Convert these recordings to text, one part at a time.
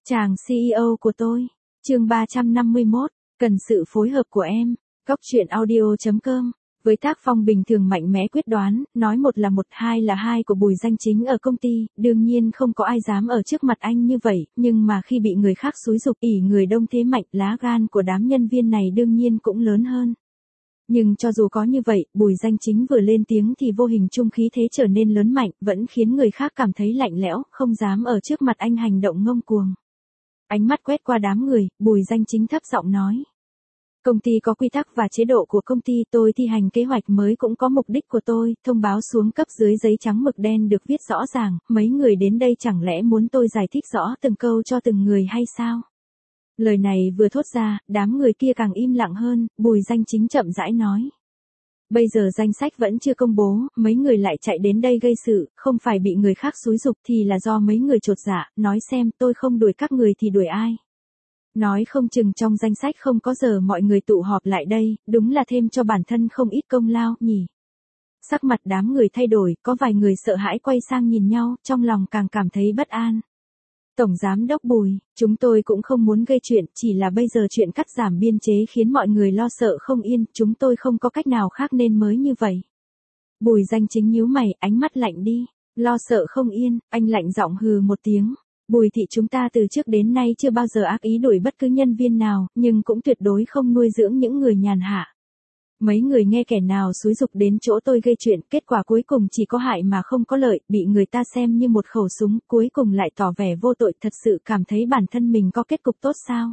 Chàng CEO của tôi. Chương 351, cần sự phối hợp của em. Góc truyện audio.com. Với tác phong bình thường mạnh mẽ quyết đoán, nói một là một, hai là hai của Bùi Danh Chính ở công ty, đương nhiên không có ai dám ở trước mặt anh như vậy, nhưng mà khi bị người khác xúi giục ỷ người đông thế mạnh, lá gan của đám nhân viên này đương nhiên cũng lớn hơn. Nhưng cho dù có như vậy, Bùi Danh Chính vừa lên tiếng thì vô hình chung khí thế trở nên lớn mạnh, vẫn khiến người khác cảm thấy lạnh lẽo, không dám ở trước mặt anh hành động ngông cuồng. Ánh mắt quét qua đám người, Bùi Danh Chính thấp giọng nói. Công ty có quy tắc và chế độ của công ty, tôi thi hành kế hoạch mới cũng có mục đích của tôi, thông báo xuống cấp dưới giấy trắng mực đen được viết rõ ràng, mấy người đến đây chẳng lẽ muốn tôi giải thích rõ từng câu cho từng người hay sao? Lời này vừa thốt ra, đám người kia càng im lặng hơn, Bùi Danh Chính chậm rãi nói. Bây giờ danh sách vẫn chưa công bố, mấy người lại chạy đến đây gây sự, không phải bị người khác xúi giục thì là do mấy người chột dạ, nói xem tôi không đuổi các người thì đuổi ai. Nói không chừng trong danh sách không có giờ mọi người tụ họp lại đây, đúng là thêm cho bản thân không ít công lao, nhỉ. Sắc mặt đám người thay đổi, có vài người sợ hãi quay sang nhìn nhau, trong lòng càng cảm thấy bất an. Tổng Giám đốc Bùi, chúng tôi cũng không muốn gây chuyện, chỉ là bây giờ chuyện cắt giảm biên chế khiến mọi người lo sợ không yên, chúng tôi không có cách nào khác nên mới như vậy. Bùi Danh Chính nhíu mày, ánh mắt lạnh đi, lo sợ không yên, anh lạnh giọng hừ một tiếng. Bùi thị chúng ta từ trước đến nay chưa bao giờ ác ý đuổi bất cứ nhân viên nào, nhưng cũng tuyệt đối không nuôi dưỡng những người nhàn hạ. Mấy người nghe kẻ nào xúi giục đến chỗ tôi gây chuyện, kết quả cuối cùng chỉ có hại mà không có lợi, bị người ta xem như một khẩu súng, cuối cùng lại tỏ vẻ vô tội, thật sự cảm thấy bản thân mình có kết cục tốt sao?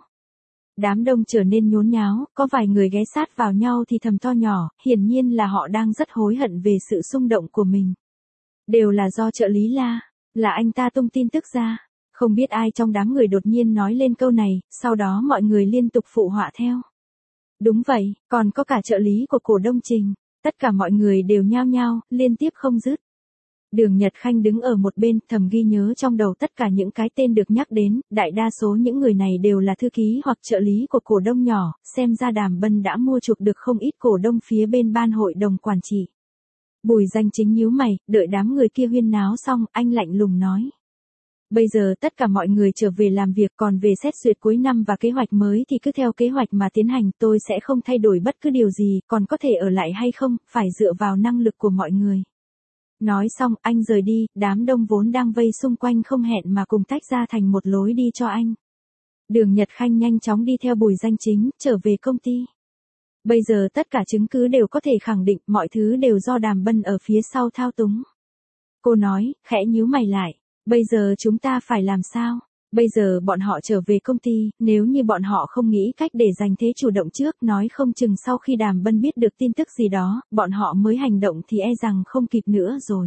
Đám đông trở nên nhốn nháo, có vài người ghé sát vào nhau thì thầm to nhỏ, hiển nhiên là họ đang rất hối hận về sự xung động của mình. Đều là do trợ lý La, là anh ta tung tin tức ra. Không biết ai trong đám người đột nhiên nói lên câu này, sau đó mọi người liên tục phụ họa theo. Đúng vậy, còn có cả trợ lý của cổ đông Trình. Tất cả mọi người đều nhao nhao, liên tiếp không dứt. Đường Nhật Khanh đứng ở một bên, thầm ghi nhớ trong đầu tất cả những cái tên được nhắc đến, đại đa số những người này đều là thư ký hoặc trợ lý của cổ đông nhỏ, xem ra Đàm Bân đã mua chuộc được không ít cổ đông phía bên ban hội đồng quản trị. Bùi Danh Chính nhíu mày, đợi đám người kia huyên náo xong, anh lạnh lùng nói. Bây giờ tất cả mọi người trở về làm việc, còn về xét duyệt cuối năm và kế hoạch mới thì cứ theo kế hoạch mà tiến hành, tôi sẽ không thay đổi bất cứ điều gì, còn có thể ở lại hay không, phải dựa vào năng lực của mọi người. Nói xong, anh rời đi, đám đông vốn đang vây xung quanh không hẹn mà cùng tách ra thành một lối đi cho anh. Đường Nhật Khanh nhanh chóng đi theo Bùi Danh Chính, trở về công ty. Bây giờ tất cả chứng cứ đều có thể khẳng định mọi thứ đều do Đàm Bân ở phía sau thao túng. Cô nói, khẽ nhíu mày lại. Bây giờ chúng ta phải làm sao? Bây giờ bọn họ trở về công ty, nếu như bọn họ không nghĩ cách để giành thế chủ động trước, nói không chừng sau khi Đàm Bân biết được tin tức gì đó, bọn họ mới hành động thì e rằng không kịp nữa rồi.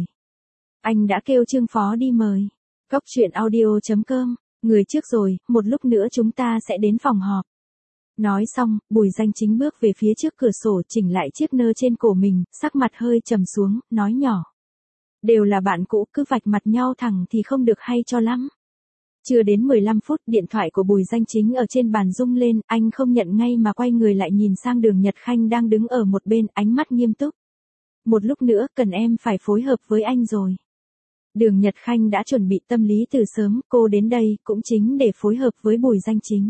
Anh đã kêu Trương Phó đi mời. Góc truyện audio.com, người trước rồi, một lúc nữa chúng ta sẽ đến phòng họp. Nói xong, Bùi Danh Chính bước về phía trước cửa sổ chỉnh lại chiếc nơ trên cổ mình, sắc mặt hơi trầm xuống, nói nhỏ. Đều là bạn cũ, cứ vạch mặt nhau thẳng thì không được hay cho lắm. Chưa đến 15 phút, điện thoại của Bùi Danh Chính ở trên bàn rung lên, anh không nhận ngay mà quay người lại nhìn sang Đường Nhật Khanh đang đứng ở một bên, ánh mắt nghiêm túc. Một lúc nữa, cần em phải phối hợp với anh rồi. Đường Nhật Khanh đã chuẩn bị tâm lý từ sớm, cô đến đây cũng chính để phối hợp với Bùi Danh Chính.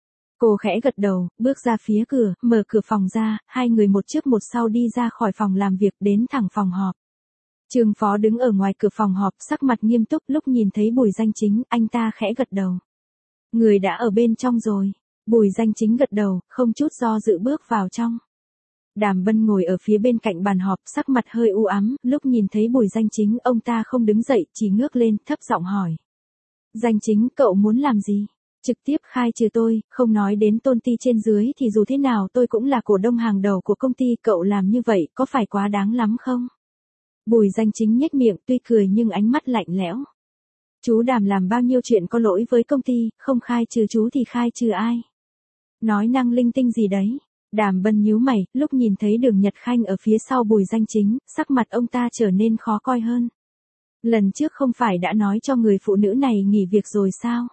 Cô khẽ gật đầu, bước ra phía cửa, mở cửa phòng ra, hai người một trước một sau đi ra khỏi phòng làm việc đến thẳng phòng họp. Trương Phó đứng ở ngoài cửa phòng họp, sắc mặt nghiêm túc, lúc nhìn thấy Bùi Danh Chính, anh ta khẽ gật đầu. Người đã ở bên trong rồi. Bùi Danh Chính gật đầu, không chút do dự bước vào trong. Đàm Bân ngồi ở phía bên cạnh bàn họp, sắc mặt hơi u ám, lúc nhìn thấy Bùi Danh Chính, ông ta không đứng dậy, chỉ ngước lên, thấp giọng hỏi. Danh Chính, cậu muốn làm gì? Trực tiếp khai trừ tôi, không nói đến tôn ti trên dưới thì dù thế nào tôi cũng là cổ đông hàng đầu của công ty, cậu làm như vậy, có phải quá đáng lắm không? Bùi Danh Chính nhếch miệng, tuy cười nhưng ánh mắt lạnh lẽo. Chú Đàm làm bao nhiêu chuyện có lỗi với công ty, không khai trừ chú thì khai trừ ai? Nói năng linh tinh gì đấy? Đàm Bân nhíu mày, lúc nhìn thấy Đường Nhật Khanh ở phía sau Bùi Danh Chính, sắc mặt ông ta trở nên khó coi hơn. Lần trước không phải đã nói cho người phụ nữ này nghỉ việc rồi sao?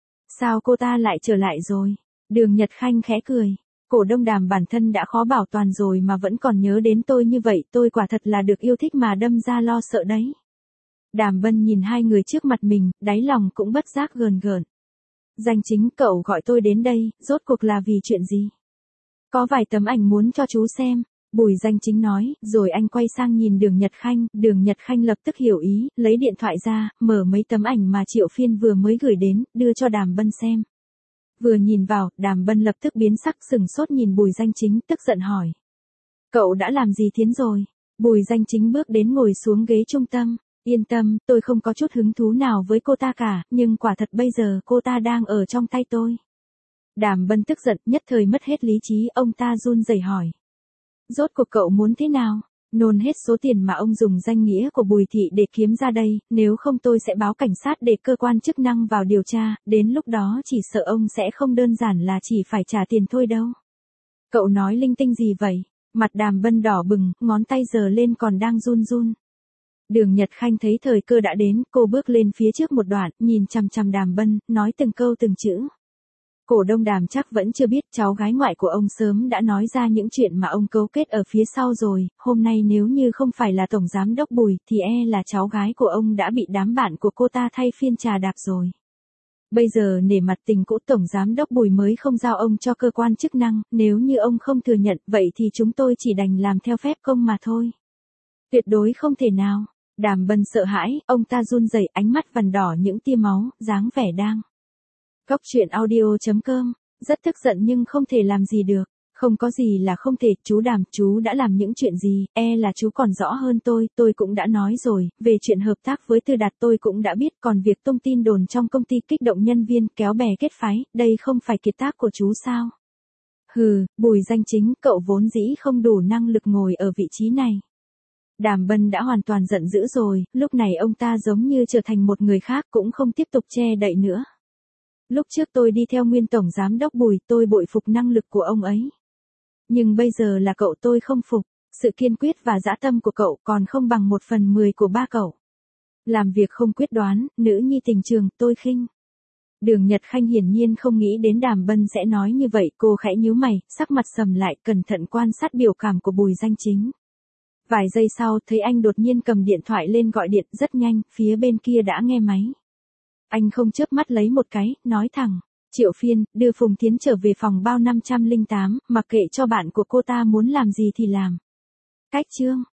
Sao cô ta lại trở lại rồi? Đường Nhật Khanh khẽ cười. Cổ đông Đàm bản thân đã khó bảo toàn rồi mà vẫn còn nhớ đến tôi như vậy, tôi quả thật là được yêu thích mà đâm ra lo sợ đấy. Đàm Bân nhìn hai người trước mặt mình, đáy lòng cũng bất giác gờn gợn. Danh Chính, cậu gọi tôi đến đây, rốt cuộc là vì chuyện gì? Có vài tấm ảnh muốn cho chú xem. Bùi Danh Chính nói, rồi anh quay sang nhìn Đường Nhật Khanh. Đường Nhật Khanh lập tức hiểu ý, lấy điện thoại ra, mở mấy tấm ảnh mà Triệu Phiên vừa mới gửi đến, đưa cho Đàm Bân xem. Vừa nhìn vào, Đàm Bân lập tức biến sắc, sừng sốt nhìn Bùi Danh Chính, tức giận hỏi. Cậu đã làm gì Thiến rồi? Bùi Danh Chính bước đến ngồi xuống ghế trung tâm. Yên tâm, tôi không có chút hứng thú nào với cô ta cả, nhưng quả thật bây giờ cô ta đang ở trong tay tôi. Đàm Bân tức giận, nhất thời mất hết lý trí, ông ta run rẩy hỏi. Rốt cuộc cậu muốn thế nào? Nôn hết số tiền mà ông dùng danh nghĩa của Bùi Thị để kiếm ra đây, nếu không tôi sẽ báo cảnh sát để cơ quan chức năng vào điều tra, đến lúc đó chỉ sợ ông sẽ không đơn giản là chỉ phải trả tiền thôi đâu. Cậu nói linh tinh gì vậy? Mặt Đàm Bân đỏ bừng, ngón tay giơ lên còn đang run run. Đường Nhật Khanh thấy thời cơ đã đến, cô bước lên phía trước một đoạn, nhìn chằm chằm Đàm Bân, nói từng câu từng chữ. Cổ đông Đàm chắc vẫn chưa biết, cháu gái ngoại của ông sớm đã nói ra những chuyện mà ông cấu kết ở phía sau rồi, hôm nay nếu như không phải là tổng giám đốc Bùi thì là cháu gái của ông đã bị đám bạn của cô ta thay phiên trà đạp rồi. Bây giờ nể mặt tình cũ tổng giám đốc Bùi mới không giao ông cho cơ quan chức năng, nếu như ông không thừa nhận, vậy thì chúng tôi chỉ đành làm theo phép công mà thôi. Tuyệt đối không thể nào. Đàm Bân sợ hãi, ông ta run rẩy, ánh mắt vằn đỏ những tia máu, dáng vẻ đang. Góc truyện audio.com, rất tức giận nhưng không thể làm gì được. Không có gì là không thể, chú Đàm, chú đã làm những chuyện gì, là chú còn rõ hơn tôi cũng đã nói rồi, về chuyện hợp tác với Tư Đạt tôi cũng đã biết, còn việc tung tin đồn trong công ty kích động nhân viên, kéo bè kết phái, đây không phải kiệt tác của chú sao? Hừ, Bùi Danh Chính, cậu vốn dĩ không đủ năng lực ngồi ở vị trí này. Đàm Bân đã hoàn toàn giận dữ rồi, lúc này ông ta giống như trở thành một người khác, cũng không tiếp tục che đậy nữa. Lúc trước tôi đi theo nguyên tổng giám đốc Bùi, tôi bội phục năng lực của ông ấy. Nhưng bây giờ là cậu tôi không phục, sự kiên quyết và dã tâm của cậu còn không bằng 1/10 của ba cậu. Làm việc không quyết đoán, nữ nhi tình trường, tôi khinh. Đường Nhật Khanh hiển nhiên không nghĩ đến Đàm Bân sẽ nói như vậy, cô khẽ nhíu mày, sắc mặt sầm lại, cẩn thận quan sát biểu cảm của Bùi Danh Chính. Vài giây sau, thấy anh đột nhiên cầm điện thoại lên gọi điện, rất nhanh, phía bên kia đã nghe máy. Anh không chớp mắt lấy một cái, nói thẳng. Triệu Phiên, đưa Phùng Thiến trở về phòng bao 508, mặc kệ cho bạn của cô ta muốn làm gì thì làm. Cách chương.